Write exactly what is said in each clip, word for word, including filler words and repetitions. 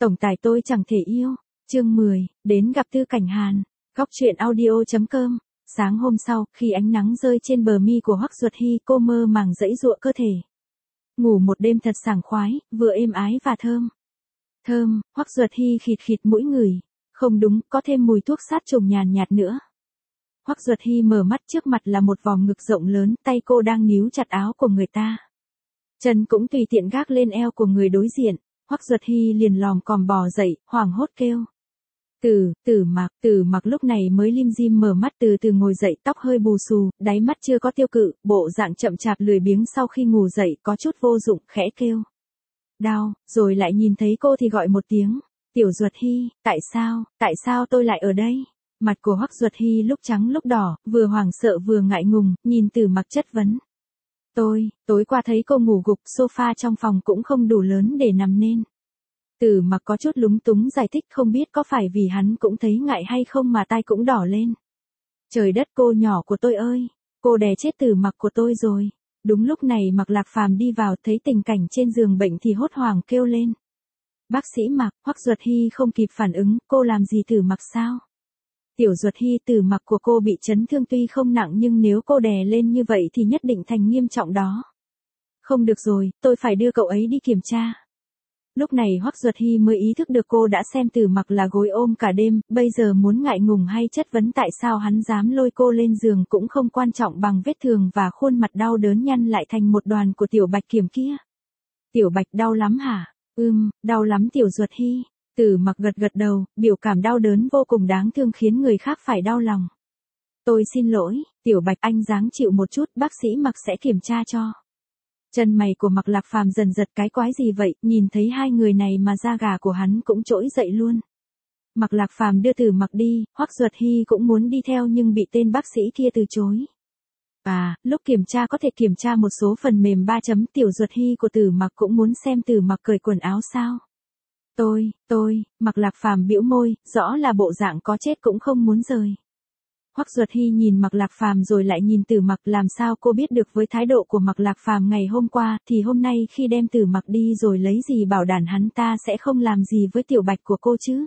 Tổng tài tôi chẳng thể yêu. Chương mười, đến gặp Tư Cảnh Hàn. Góc truyện audio chấm com. Sáng hôm sau, khi ánh nắng rơi trên bờ mi của Hoắc Duật Hy, cô mơ màng giãy giụa cơ thể. Ngủ một đêm thật sảng khoái, vừa êm ái và thơm. Thơm, Hoắc Duật Hy khịt khịt mũi ngửi. Không đúng, có thêm mùi thuốc sát trùng nhàn nhạt nữa. Hoắc Duật Hy mở mắt, trước mặt là một vòng ngực rộng lớn, tay cô đang níu chặt áo của người ta. Chân cũng tùy tiện gác lên eo của người đối diện. Hoắc Duật Hy liền lòm còm bò dậy, hoảng hốt kêu. Tử, Tử Mặc, Tử Mặc lúc này mới lim dim mở mắt, từ từ ngồi dậy, tóc hơi bù xù, đáy mắt chưa có tiêu cự, bộ dạng chậm chạp lười biếng sau khi ngủ dậy, có chút vô dụng, khẽ kêu. Đau, rồi lại nhìn thấy cô thì gọi một tiếng. Tiểu Duật Hy, tại sao, tại sao tôi lại ở đây? Mặt của Hoắc Duật Hy lúc trắng lúc đỏ, vừa hoảng sợ vừa ngại ngùng, nhìn Tử Mặc chất vấn. Tôi, tối qua thấy cô ngủ gục, sofa trong phòng cũng không đủ lớn để nằm nên. Tử Mặc có chút lúng túng giải thích, không biết có phải vì hắn cũng thấy ngại hay không mà tai cũng đỏ lên. Trời đất, cô nhỏ của tôi ơi, cô đè chết Tử Mặc của tôi rồi. Đúng lúc này Mạc Lạc Phàm đi vào, thấy tình cảnh trên giường bệnh thì hốt hoảng kêu lên. Bác sĩ Mạc. Hoắc Duật Hy không kịp phản ứng, cô làm gì Tử Mặc sao? Tiểu Duật Hy, Tử Mặc của cô bị chấn thương tuy không nặng nhưng nếu cô đè lên như vậy thì nhất định thành nghiêm trọng đó. Không được rồi, tôi phải đưa cậu ấy đi kiểm tra. Lúc này Hoắc Duật Hy mới ý thức được cô đã xem Tử Mặc là gối ôm cả đêm, bây giờ muốn ngại ngùng hay chất vấn tại sao hắn dám lôi cô lên giường cũng không quan trọng bằng vết thương và khuôn mặt đau đớn nhăn lại thành một đoàn của Tiểu Bạch Kiểm kia. Tiểu Bạch đau lắm hả? Ừm, đau lắm Tiểu Duật Hy. Tử Mặc gật gật đầu, biểu cảm đau đớn vô cùng đáng thương khiến người khác phải đau lòng. Tôi xin lỗi, Tiểu Bạch, anh ráng chịu một chút, bác sĩ Mạc sẽ kiểm tra cho. Chân mày của Mạc Lạc Phàm dần giật, cái quái gì vậy, nhìn thấy hai người này mà da gà của hắn cũng trỗi dậy luôn. Mạc Lạc Phàm đưa Tử Mặc đi, Hoắc Duật Hy cũng muốn đi theo nhưng bị tên bác sĩ kia từ chối. À, lúc kiểm tra có thể kiểm tra một số phần mềm ba chấm, Tiểu Duật Hy của Tử Mặc cũng muốn xem Tử Mặc cởi quần áo sao? Tôi, tôi, Mạc Lạc Phàm bĩu môi, rõ là bộ dạng có chết cũng không muốn rời. Hoắc Duật Hy nhìn Mạc Lạc Phàm rồi lại nhìn Tử Mặc, làm sao cô biết được với thái độ của Mạc Lạc Phàm ngày hôm qua, thì hôm nay khi đem Tử Mặc đi rồi lấy gì bảo đảm hắn ta sẽ không làm gì với Tiểu Bạch của cô chứ?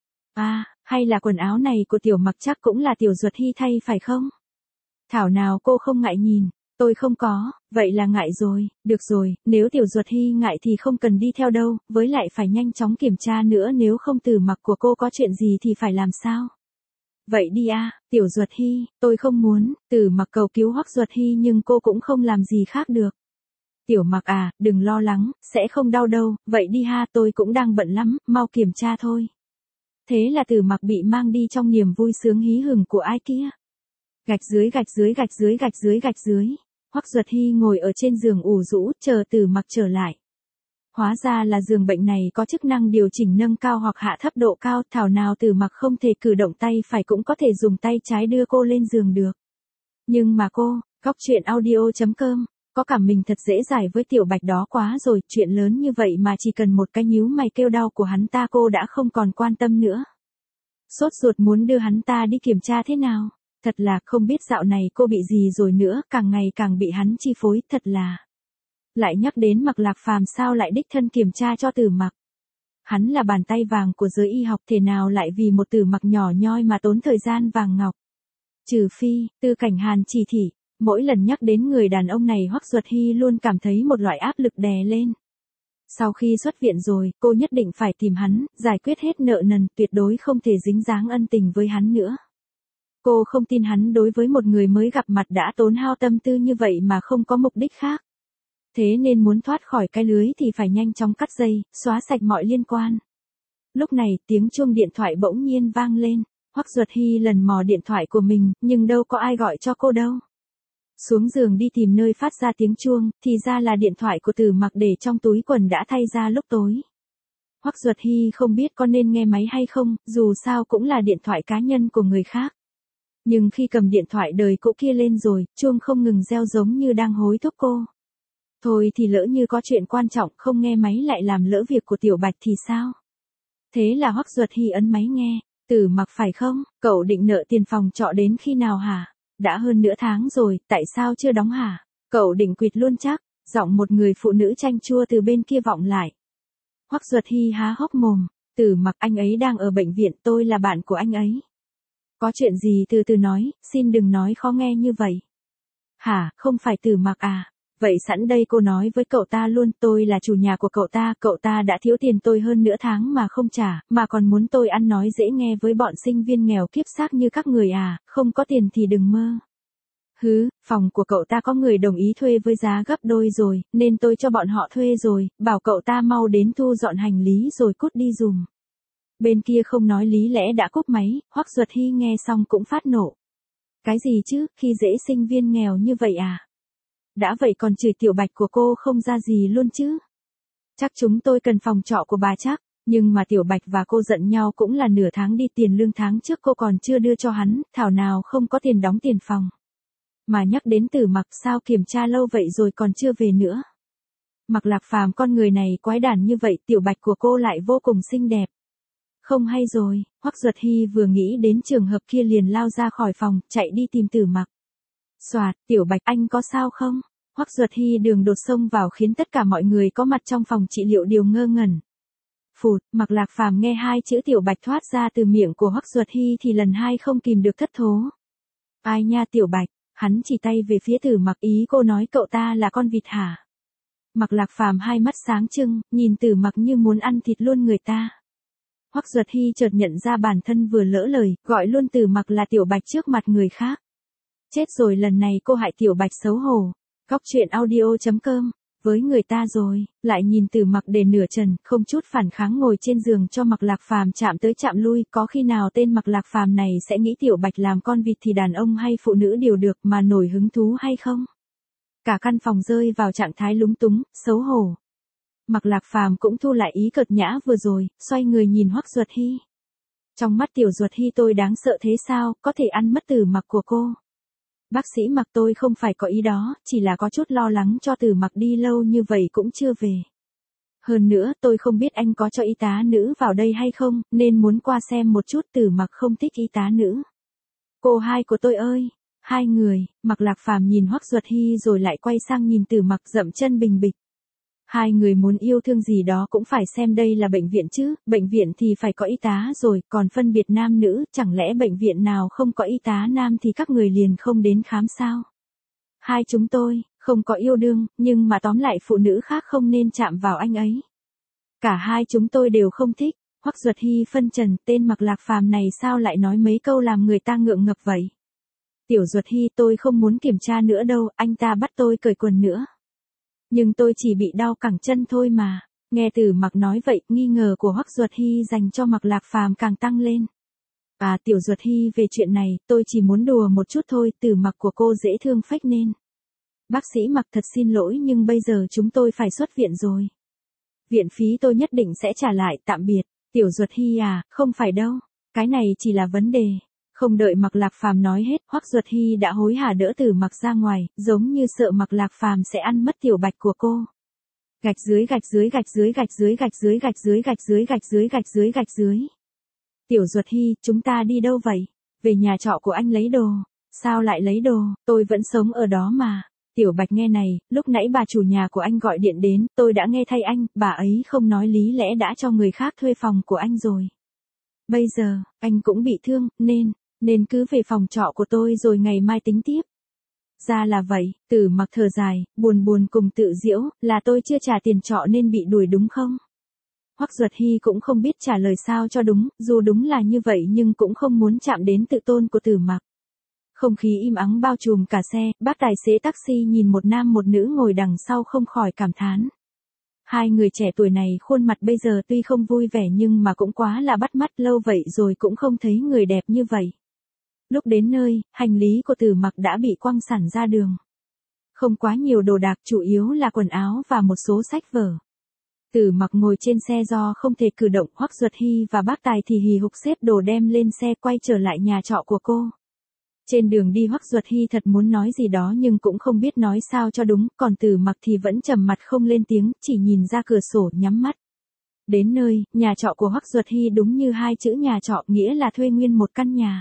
À, hay là quần áo này của Tiểu Mặc chắc cũng là Tiểu Duật Hy thay phải không? Thảo nào cô không ngại nhìn. Tôi không có, vậy là ngại rồi, được rồi, nếu Tiểu Duật Hy ngại thì không cần đi theo đâu, với lại phải nhanh chóng kiểm tra nữa, nếu không Tử Mặc của cô có chuyện gì thì phải làm sao? Vậy đi a, Tiểu Duật Hy, tôi không muốn. Tử Mặc cầu cứu Hoắc Duật Hy nhưng cô cũng không làm gì khác được. Tiểu Mặc à, đừng lo lắng, sẽ không đau đâu, vậy đi ha, tôi cũng đang bận lắm, mau kiểm tra thôi. Thế là Tử Mặc bị mang đi trong niềm vui sướng hí hửng của ai kia. Gạch dưới gạch dưới gạch dưới gạch dưới gạch dưới. Hoắc Duật Hy ngồi ở trên giường ủ rũ, chờ Tử Mặc trở lại. Hóa ra là giường bệnh này có chức năng điều chỉnh nâng cao hoặc hạ thấp độ cao, thảo nào Tử Mặc không thể cử động tay phải cũng có thể dùng tay trái đưa cô lên giường được. Nhưng mà cô, góc truyện audio chấm com, có cảm mình thật dễ dãi với Tiểu Bạch đó quá rồi, chuyện lớn như vậy mà chỉ cần một cái nhíu mày kêu đau của hắn ta cô đã không còn quan tâm nữa. Sốt ruột muốn đưa hắn ta đi kiểm tra thế nào? Thật là không biết dạo này cô bị gì rồi nữa, càng ngày càng bị hắn chi phối, thật là. Lại nhắc đến Mạc Lạc Phàm sao lại đích thân kiểm tra cho Tử Mặc. Hắn là bàn tay vàng của giới y học, thể nào lại vì một Tử Mặc nhỏ nhoi mà tốn thời gian vàng ngọc. Trừ phi, Tư Cảnh Hàn chỉ thị, mỗi lần nhắc đến người đàn ông này Hoắc Duật Hy luôn cảm thấy một loại áp lực đè lên. Sau khi xuất viện rồi, cô nhất định phải tìm hắn, giải quyết hết nợ nần, tuyệt đối không thể dính dáng ân tình với hắn nữa. Cô không tin hắn đối với một người mới gặp mặt đã tốn hao tâm tư như vậy mà không có mục đích khác. Thế nên muốn thoát khỏi cái lưới thì phải nhanh chóng cắt dây, xóa sạch mọi liên quan. Lúc này tiếng chuông điện thoại bỗng nhiên vang lên. Hoắc Duật Hy lần mò điện thoại của mình, nhưng đâu có ai gọi cho cô đâu. Xuống giường đi tìm nơi phát ra tiếng chuông, thì ra là điện thoại của Tử Mặc để trong túi quần đã thay ra lúc tối. Hoắc Duật Hy không biết có nên nghe máy hay không, dù sao cũng là điện thoại cá nhân của người khác. Nhưng khi cầm điện thoại đời cũ kia lên rồi, chuông không ngừng reo giống như đang hối thúc cô. Thôi thì lỡ như có chuyện quan trọng không nghe máy lại làm lỡ việc của Tiểu Bạch thì sao? Thế là Hoắc Duật Hy ấn máy nghe. Tử Mặc phải không? Cậu định nợ tiền phòng trọ đến khi nào hả? Đã hơn nửa tháng rồi, tại sao chưa đóng hả? Cậu định quỵt luôn chắc? Giọng một người phụ nữ chanh chua từ bên kia vọng lại. Hoắc Duật Hy há hốc mồm. Tử Mặc, anh ấy đang ở bệnh viện, tôi là bạn của anh ấy. Có chuyện gì từ từ nói, xin đừng nói khó nghe như vậy. Hả, không phải Tử Mặc à? Vậy sẵn đây cô nói với cậu ta luôn, tôi là chủ nhà của cậu ta, cậu ta đã thiếu tiền tôi hơn nửa tháng mà không trả, mà còn muốn tôi ăn nói dễ nghe với bọn sinh viên nghèo kiếp xác như các người à, không có tiền thì đừng mơ. Hứ, phòng của cậu ta có người đồng ý thuê với giá gấp đôi rồi, nên tôi cho bọn họ thuê rồi, bảo cậu ta mau đến thu dọn hành lý rồi cút đi dùm. Bên kia không nói lý lẽ đã cúp máy, Hoắc Duật Hy nghe xong cũng phát nộ. Cái gì chứ, khi dễ sinh viên nghèo như vậy à? Đã vậy còn chửi Tiểu Bạch của cô không ra gì luôn chứ. Chắc chúng tôi cần phòng trọ của bà chắc, nhưng mà Tiểu Bạch và cô giận nhau cũng là nửa tháng đi, tiền lương tháng trước cô còn chưa đưa cho hắn, thảo nào không có tiền đóng tiền phòng. Mà nhắc đến Tử Mặc, sao kiểm tra lâu vậy rồi còn chưa về nữa. Mặc Lạc Phàm, con người này quái đản như vậy, Tiểu Bạch của cô lại vô cùng xinh đẹp. Không hay rồi, Hoắc Duật Hy vừa nghĩ đến trường hợp kia liền lao ra khỏi phòng, chạy đi tìm Tử Mặc. Soạt, Tiểu Bạch, anh có sao không? Hoắc Duật Hy đường đột xông vào khiến tất cả mọi người có mặt trong phòng trị liệu đều ngơ ngẩn. Phụt, Mặc Lạc Phàm nghe hai chữ Tiểu Bạch thoát ra từ miệng của Hoắc Duật Hy thì lần hai không kìm được thất thố. Ai nha Tiểu Bạch, hắn chỉ tay về phía Tử Mặc, ý cô nói cậu ta là con vịt hả? Mặc Lạc Phàm hai mắt sáng trưng, nhìn Tử Mặc như muốn ăn thịt luôn người ta. Hoắc Duật Hy chợt nhận ra bản thân vừa lỡ lời, gọi luôn Tử Mặc là Tiểu Bạch trước mặt người khác. Chết rồi, lần này cô hại Tiểu Bạch xấu hổ. Góc truyện audio chấm com, với người ta rồi, lại nhìn Tử Mặc để nửa trần, không chút phản kháng ngồi trên giường cho Mặc Lạc Phàm chạm tới chạm lui, có khi nào tên Mặc Lạc Phàm này sẽ nghĩ Tiểu Bạch làm con vịt thì đàn ông hay phụ nữ đều được mà nổi hứng thú hay không? Cả căn phòng rơi vào trạng thái lúng túng, xấu hổ. Mặc Lạc Phàm cũng thu lại ý cợt nhã vừa rồi, xoay người nhìn Hoắc Duật Hy. Trong mắt Tiểu Duật Hy tôi đáng sợ thế sao, có thể ăn mất Tử Mặc của cô. Bác sĩ Mặc, tôi không phải có ý đó, chỉ là có chút lo lắng cho Tử Mặc đi lâu như vậy cũng chưa về. Hơn nữa, tôi không biết anh có cho y tá nữ vào đây hay không, nên muốn qua xem một chút. Tử Mặc không thích y tá nữ. Cô hai của tôi ơi, hai người. Mặc Lạc Phàm nhìn Hoắc Duật Hy rồi lại quay sang nhìn Tử Mặc, dậm chân bình bịch. Hai người muốn yêu thương gì đó cũng phải xem đây là bệnh viện chứ, bệnh viện thì phải có y tá rồi, còn phân biệt nam nữ, chẳng lẽ bệnh viện nào không có y tá nam thì các người liền không đến khám sao? Hai chúng tôi, không có yêu đương, nhưng mà tóm lại phụ nữ khác không nên chạm vào anh ấy. Cả hai chúng tôi đều không thích. Hoắc Duật Hy phân trần, tên Mặc Lạc Phàm này sao lại nói mấy câu làm người ta ngượng ngập vậy? Tiểu Duật Hy, tôi không muốn kiểm tra nữa đâu, anh ta bắt tôi cởi quần nữa. Nhưng tôi chỉ bị đau cẳng chân thôi mà. Nghe Tử Mặc nói vậy, nghi ngờ của Hoắc Duật Hy dành cho Mặc Lạc Phàm càng tăng lên. À, Tiểu Duật Hy, về chuyện này, tôi chỉ muốn đùa một chút thôi, Tử Mặc của cô dễ thương phách nên. Bác sĩ Mặc, thật xin lỗi nhưng bây giờ chúng tôi phải xuất viện rồi. Viện phí tôi nhất định sẽ trả lại, tạm biệt. Tiểu Duật Hy à, không phải đâu, cái này chỉ là vấn đề. Không đợi Mặc Lạc Phàm nói hết, Hoắc Duật Hy đã hối hả đỡ Tử Mặc ra ngoài, giống như sợ Mặc Lạc Phàm sẽ ăn mất Tiểu Bạch của cô. Gạch dưới gạch dưới gạch dưới gạch dưới gạch dưới gạch dưới gạch dưới gạch dưới gạch dưới gạch dưới. Tiểu Duật Hy, chúng ta đi đâu vậy? Về nhà trọ của anh lấy đồ. Sao lại lấy đồ, tôi vẫn sống ở đó mà. Tiểu Bạch nghe này, lúc nãy bà chủ nhà của anh gọi điện đến, tôi đã nghe thay anh, bà ấy không nói lý lẽ đã cho người khác thuê phòng của anh rồi. Bây giờ, anh cũng bị thương, nên, nên cứ về phòng trọ của tôi rồi ngày mai tính tiếp. Ra là vậy, Tử Mặc thở dài, buồn buồn cùng tự giễu, là tôi chưa trả tiền trọ nên bị đuổi đúng không? Hoắc Duật Hy cũng không biết trả lời sao cho đúng, dù đúng là như vậy nhưng cũng không muốn chạm đến tự tôn của Tử Mặc. Không khí im ắng bao trùm cả xe, bác tài xế taxi nhìn một nam một nữ ngồi đằng sau không khỏi cảm thán. Hai người trẻ tuổi này khuôn mặt bây giờ tuy không vui vẻ nhưng mà cũng quá là bắt mắt, lâu vậy rồi cũng không thấy người đẹp như vậy. Lúc đến nơi, hành lý của Tử Mặc đã bị quăng sẵn ra đường. Không quá nhiều đồ đạc, chủ yếu là quần áo và một số sách vở. Tử Mặc ngồi trên xe do không thể cử động, Hoắc Duật Hy và bác Tài thì hì hục xếp đồ đem lên xe quay trở lại nhà trọ của cô. Trên đường đi Hoắc Duật Hy thật muốn nói gì đó nhưng cũng không biết nói sao cho đúng, còn Tử Mặc thì vẫn trầm mặt không lên tiếng, chỉ nhìn ra cửa sổ nhắm mắt. Đến nơi, nhà trọ của Hoắc Duật Hy đúng như hai chữ nhà trọ, nghĩa là thuê nguyên một căn nhà.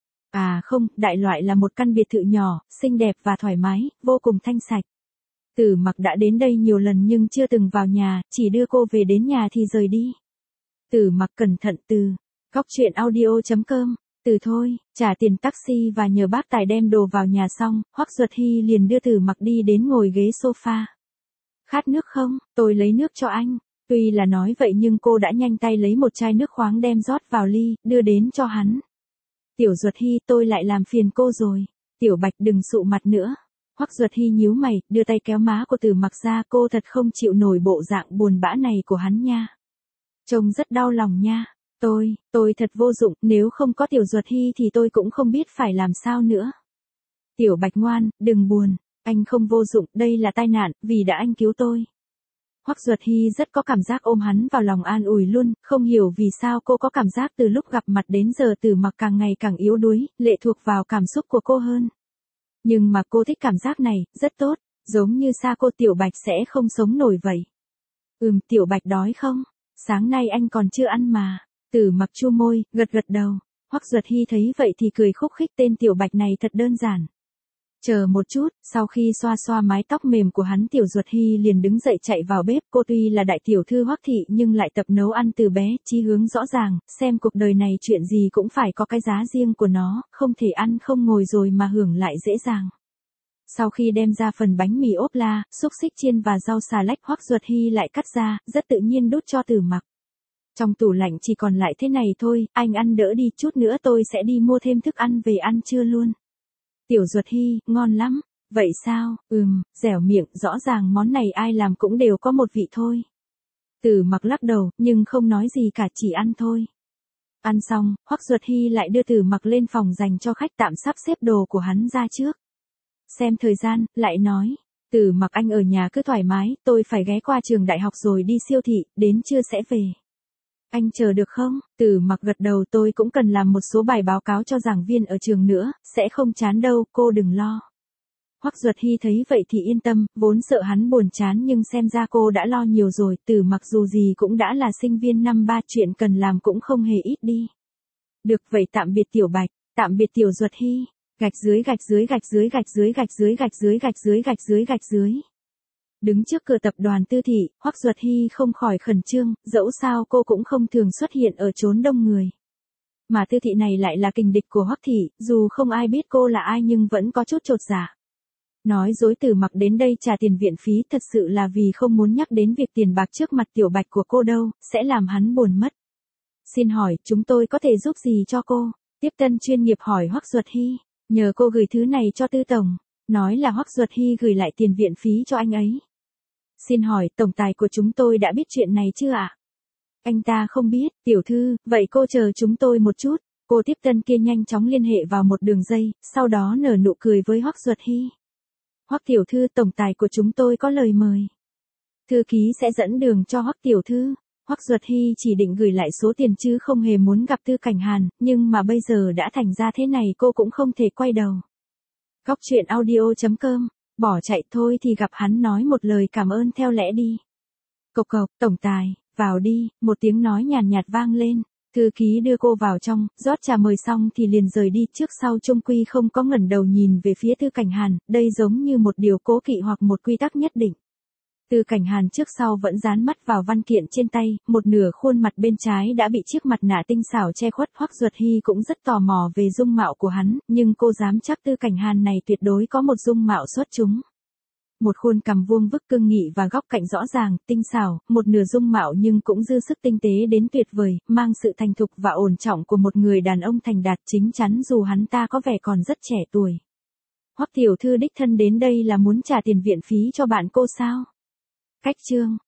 À không, đại loại là một căn biệt thự nhỏ, xinh đẹp và thoải mái, vô cùng thanh sạch. Tử Mặc đã đến đây nhiều lần nhưng chưa từng vào nhà, chỉ đưa cô về đến nhà thì rời đi. Tử Mặc cẩn thận từ. Góc truyện audio chấm com. Từ thôi, trả tiền taxi và nhờ bác tài đem đồ vào nhà xong, Hoắc Duật Hy liền đưa Tử Mặc đi đến ngồi ghế sofa. Khát nước không, tôi lấy nước cho anh. Tuy là nói vậy nhưng cô đã nhanh tay lấy một chai nước khoáng đem rót vào ly, đưa đến cho hắn. Tiểu Duật Hy, tôi lại làm phiền cô rồi. Tiểu Bạch đừng sụ mặt nữa. Hoắc Duật Hy nhíu mày, đưa tay kéo má của Tử Mặc ra, cô thật không chịu nổi bộ dạng buồn bã này của hắn nha. Trông rất đau lòng nha. Tôi, tôi thật vô dụng, nếu không có Tiểu Duật Hy thì tôi cũng không biết phải làm sao nữa. Tiểu Bạch ngoan, đừng buồn, anh không vô dụng, đây là tai nạn, vì đã anh cứu tôi. Hoắc Duật Hy rất có cảm giác ôm hắn vào lòng an ủi luôn, không hiểu vì sao cô có cảm giác từ lúc gặp mặt đến giờ Tử Mặc càng ngày càng yếu đuối, lệ thuộc vào cảm xúc của cô hơn. Nhưng mà cô thích cảm giác này, rất tốt, giống như xa cô Tiểu Bạch sẽ không sống nổi vậy. Ừm, Tiểu Bạch đói không? Sáng nay anh còn chưa ăn mà. Tử Mặc chu môi, gật gật đầu. Hoắc Duật Hy thấy vậy thì cười khúc khích, tên Tiểu Bạch này thật đơn giản. Chờ một chút, sau khi xoa xoa mái tóc mềm của hắn, Tiểu Duật Hy liền đứng dậy chạy vào bếp. Cô tuy là đại tiểu thư Hoắc thị nhưng lại tập nấu ăn từ bé, chí hướng rõ ràng, xem cuộc đời này chuyện gì cũng phải có cái giá riêng của nó, không thể ăn không ngồi rồi mà hưởng lại dễ dàng. Sau khi đem ra phần bánh mì ốp la, xúc xích chiên và rau xà lách, Hoắc Duật Hy lại cắt ra, rất tự nhiên đút cho Tử Mặc. Trong tủ lạnh chỉ còn lại thế này thôi, anh ăn đỡ đi, chút nữa tôi sẽ đi mua thêm thức ăn về ăn trưa luôn. Tiểu Duật Hy, ngon lắm. Vậy sao? Ừm, dẻo miệng, rõ ràng món này ai làm cũng đều có một vị thôi. Tử Mặc lắc đầu, nhưng không nói gì cả, chỉ ăn thôi. Ăn xong, Hoắc Duật Hy lại đưa Tử Mặc lên phòng dành cho khách, tạm sắp xếp đồ của hắn ra trước. Xem thời gian, lại nói. Tử Mặc, anh ở nhà cứ thoải mái, tôi phải ghé qua trường đại học rồi đi siêu thị, đến trưa sẽ về. Anh chờ được không? Tử Mặc gật đầu, tôi cũng cần làm một số bài báo cáo cho giảng viên ở trường nữa, sẽ không chán đâu, cô đừng lo. Hoắc Duật Hy thấy vậy thì yên tâm, vốn sợ hắn buồn chán nhưng xem ra cô đã lo nhiều rồi. Tử Mặc dù gì cũng đã là sinh viên năm ba, chuyện cần làm cũng không hề ít đi. Được vậy, tạm biệt Tiểu Bạch, tạm biệt Tiểu Duật Hy. Gạch dưới gạch dưới gạch dưới gạch dưới gạch dưới gạch dưới gạch dưới gạch dưới gạch dưới. Đứng trước cửa tập đoàn Tư thị, Hoắc Duật Hy không khỏi khẩn trương, dẫu sao cô cũng không thường xuất hiện ở chốn đông người. Mà Tư thị này lại là kình địch của Hoắc thị, dù không ai biết cô là ai nhưng vẫn có chút chột dạ. Nói dối Tử Mặc đến đây trả tiền viện phí thật sự là vì không muốn nhắc đến việc tiền bạc trước mặt Tiểu Bạch của cô đâu, sẽ làm hắn buồn mất. Xin hỏi, chúng tôi có thể giúp gì cho cô? Tiếp tân chuyên nghiệp hỏi Hoắc Duật Hy, nhờ cô gửi thứ này cho Tư tổng. Nói là Hoắc Duật Hy gửi lại tiền viện phí cho anh ấy. Xin hỏi, tổng tài của chúng tôi đã biết chuyện này chưa ạ? Anh ta không biết, tiểu thư, vậy cô chờ chúng tôi một chút. Cô tiếp tân kia nhanh chóng liên hệ vào một đường dây, sau đó nở nụ cười với Hoắc Duật Hy. Hoắc tiểu thư, tổng tài của chúng tôi có lời mời. Thư ký sẽ dẫn đường cho Hoắc tiểu thư. Hoắc Duật Hy chỉ định gửi lại số tiền chứ không hề muốn gặp Tư Cảnh Hàn, nhưng mà bây giờ đã thành ra thế này cô cũng không thể quay đầu. Góc truyện audio chấm com, bỏ chạy thôi thì gặp hắn nói một lời cảm ơn theo lẽ đi. Cộc cộc, tổng tài, vào đi, một tiếng nói nhàn nhạt vang lên. Thư ký đưa cô vào trong, rót trà mời xong thì liền rời đi, trước sau chung quy không có ngẩng đầu nhìn về phía Tư Cảnh Hàn, đây giống như một điều cố kỵ hoặc một quy tắc nhất định. Tư Cảnh Hàn trước sau vẫn dán mắt vào văn kiện trên tay, một nửa khuôn mặt bên trái đã bị chiếc mặt nạ tinh xảo che khuất. Hoắc Duật Hy cũng rất tò mò về dung mạo của hắn, nhưng cô dám chắc Tư Cảnh Hàn này tuyệt đối có một dung mạo xuất chúng. Một khuôn cằm vuông vức cương nghị và góc cạnh rõ ràng, tinh xảo, một nửa dung mạo nhưng cũng dư sức tinh tế đến tuyệt vời, mang sự thành thục và ổn trọng của một người đàn ông thành đạt chính chắn dù hắn ta có vẻ còn rất trẻ tuổi. Hoắc tiểu thư đích thân đến đây là muốn trả tiền viện phí cho bạn cô sao? Cách chương